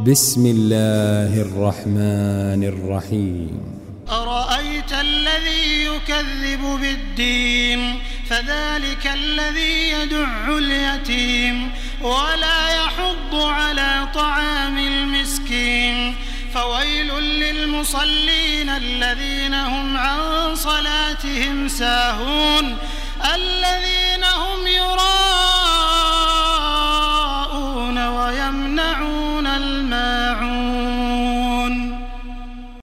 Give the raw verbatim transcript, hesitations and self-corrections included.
بسم الله الرحمن الرحيم. أرأيت الذي يكذب بالدين فذلك الذي يدع اليتيم ولا يحض على طعام المسكين فويل للمصلين الذين هم عن صلاتهم ساهون الذين